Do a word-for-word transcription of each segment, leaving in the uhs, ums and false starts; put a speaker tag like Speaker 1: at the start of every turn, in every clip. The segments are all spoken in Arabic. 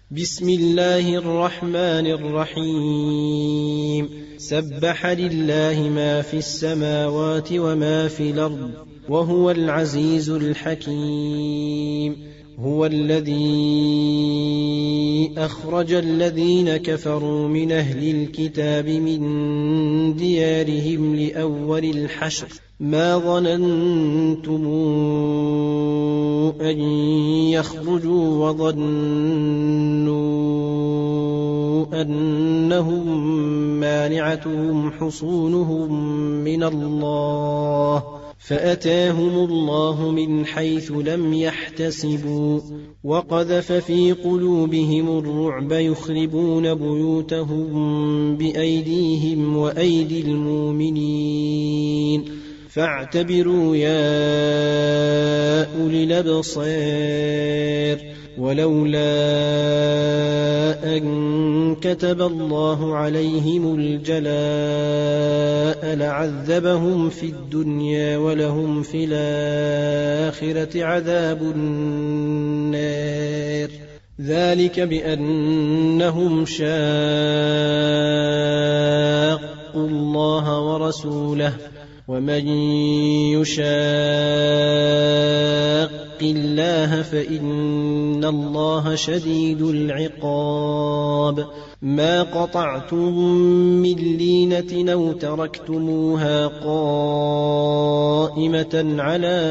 Speaker 1: بسم الله الرحمن الرحيم سبح لله ما في السماوات وما في الأرض وهو العزيز الحكيم هو الذي أخرج الذين كفروا من أهل الكتاب من ديارهم لأول الحشر ما ظننتم أن يخرجوا وظنوا أنهم مانعتهم حصونهم من الله فأتاهم الله من حيث لم يحتسبوا وقذف في قلوبهم الرعب يخربون بيوتهم بأيديهم وأيدي المؤمنين فاعتبروا يا أولي الأبصار ولولا أن كتب الله عليهم الجلاء لعذبهم في الدنيا ولهم في الآخرة عذاب النار ذلك بأنهم شاقوا الله ورسوله ومن يشاق الله فإن الله شديد العقاب ما قطعتم من لينة أو تركتموها قائمة على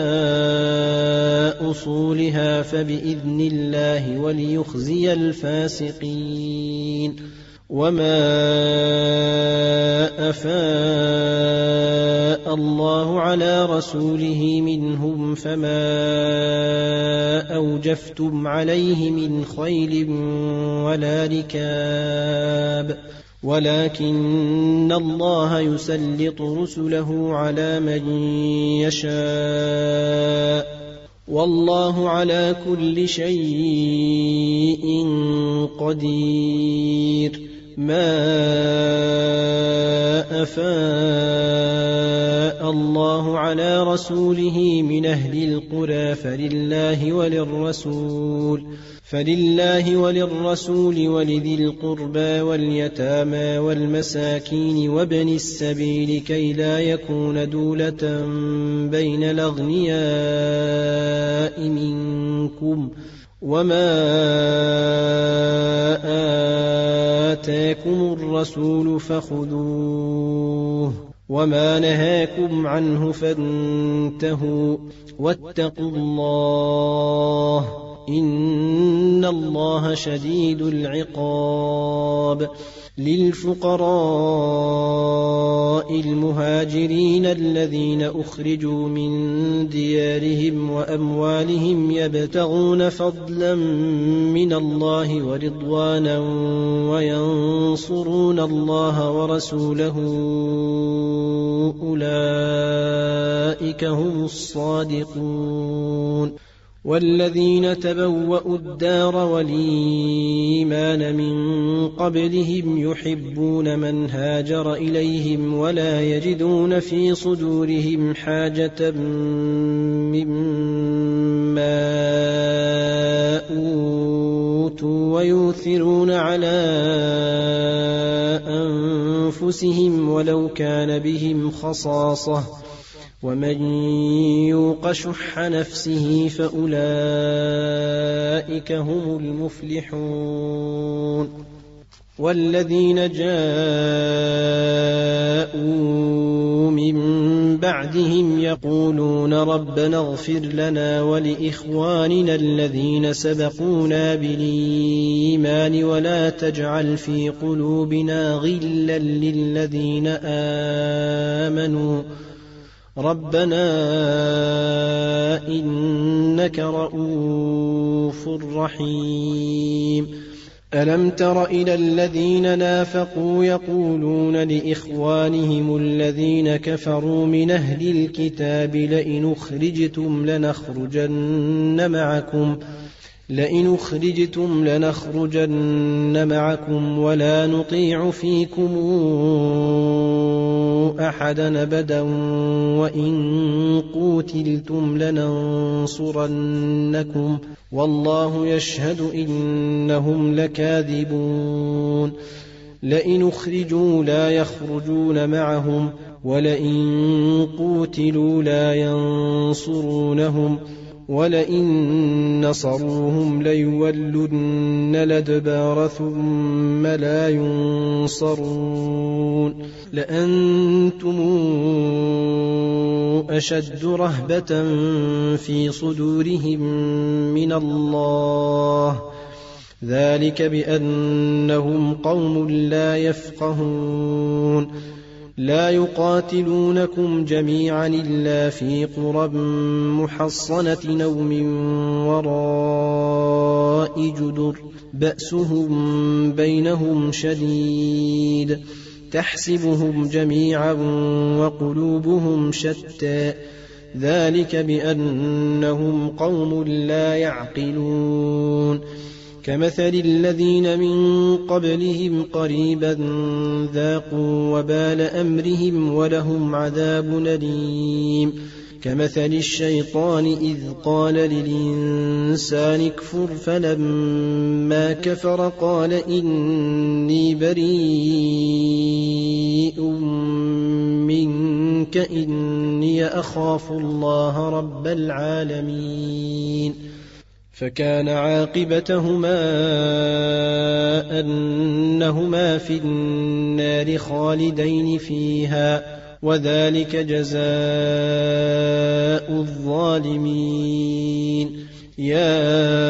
Speaker 1: أصولها فبإذن الله وليخزي الفاسقين وما أفاء الله على رسوله منهم فما أوجفتم عليه من خيل ولا ركاب ولكن الله يسلط رسله على من يشاء والله على كل شيء قدير ما أفاء الله على رسوله من أهل القرى فلله وللرسول فلله وللرسول ولذي القربى واليتامى والمساكين وابن السبيل كي لا يكون دولة بين الأغنياء منكم وما آتاكم الرسول فخذوه وما نهاكم عنه فانتهوا واتقوا الله إن الله شديد العقاب للفقراء المهاجرين الذين أخرجوا من ديارهم وأموالهم يبتغون فضلا من الله ورضوانا وينصرون الله ورسوله أولئك هم الصادقون والذين تبوأوا الدار والإيمان من قبلهم يحبون من هاجر إليهم ولا يجدون في صدورهم حاجة مما أوتوا ويؤثرون على أنفسهم ولو كان بهم خصاصة ومن يوق شح نفسه فأولئك هم المفلحون والذين جاءوا من بعدهم يقولون ربنا اغفر لنا ولإخواننا الذين سبقونا بالإيمان ولا تجعل في قلوبنا غلا للذين آمنوا ربنا إنك رؤوف رحيم ألم تر إلى الذين نافقوا يقولون لإخوانهم الذين كفروا من أهل الكتاب لئن أخرجتم لنخرجن معكم لئن أخرجتم لنخرجن معكم ولا نطيع فيكم أحدا أبدا وإن قوتلتم لننصرنكم والله يشهد إنهم لكاذبون لئن أخرجوا لا يخرجون معهم ولئن قوتلوا لا ينصرونهم ولئن نصروهم ليولن الأدبار ثم لا ينصرون لأنتم أشد رهبة في صدورهم من الله ذلك بأنهم قوم لا يفقهون لا يقاتلونكم جميعا إلا في قرى محصنة أو من وراء جدر بأسهم بينهم شديد تحسبهم جميعا وقلوبهم شتى ذلك بأنهم قوم لا يعقلون كمثل الذين من قبلهم قريبا ذاقوا وبال أمرهم ولهم عذاب أليم كمثل الشيطان إذ قال للإنسان اكفر فلما كفر قال إني بريء منك إني أخاف الله رب العالمين فكان عاقبتهما أنهما في النار خالدين فيها وذلك جزاء الظالمين يا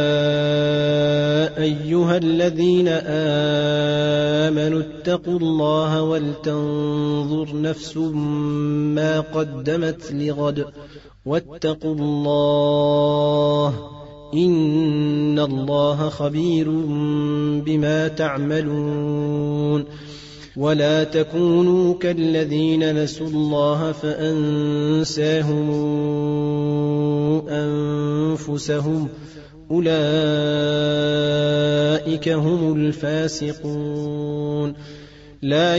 Speaker 1: أيها الذين آمنوا اتقوا الله ولتنظر نفس ما قدمت لغد واتقوا الله إن الله خبير بما تعملون ولا تكونوا كالذين نسوا الله فأنساهم أنفسهم أولئك هم الفاسقون لا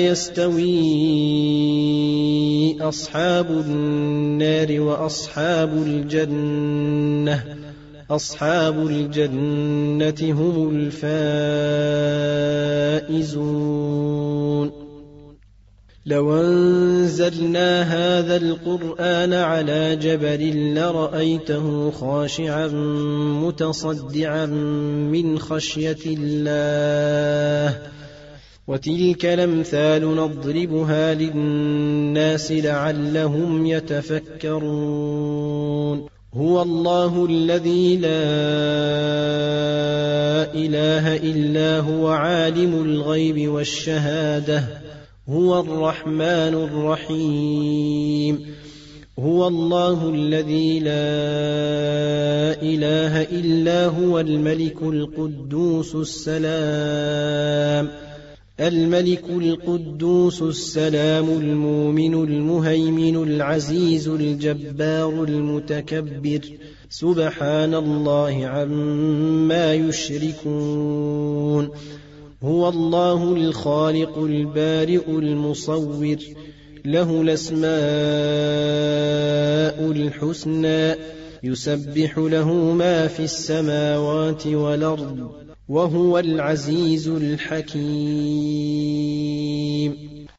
Speaker 1: يستوي أصحاب النار وأصحاب الجنة أصحاب الجنة هم الفائزون لو أنزلنا هذا القرآن على جبل لرأيته خاشعا متصدعا من خشية الله وتلك الأمثال نضربها للناس لعلهم يتفكرون هو الله الذي لا إله إلا هو عالم الغيب والشهادة هو الرحمن الرحيم هو الله الذي لا إله إلا هو الملك القدوس السلام الملك القدوس السلام المؤمن المهيمن العزيز الجبار المتكبر سبحان الله عما يشركون هو الله الخالق البارئ المصور له الأسماء الحسنى يسبح له ما في السماوات والأرض وهو العزيز الحكيم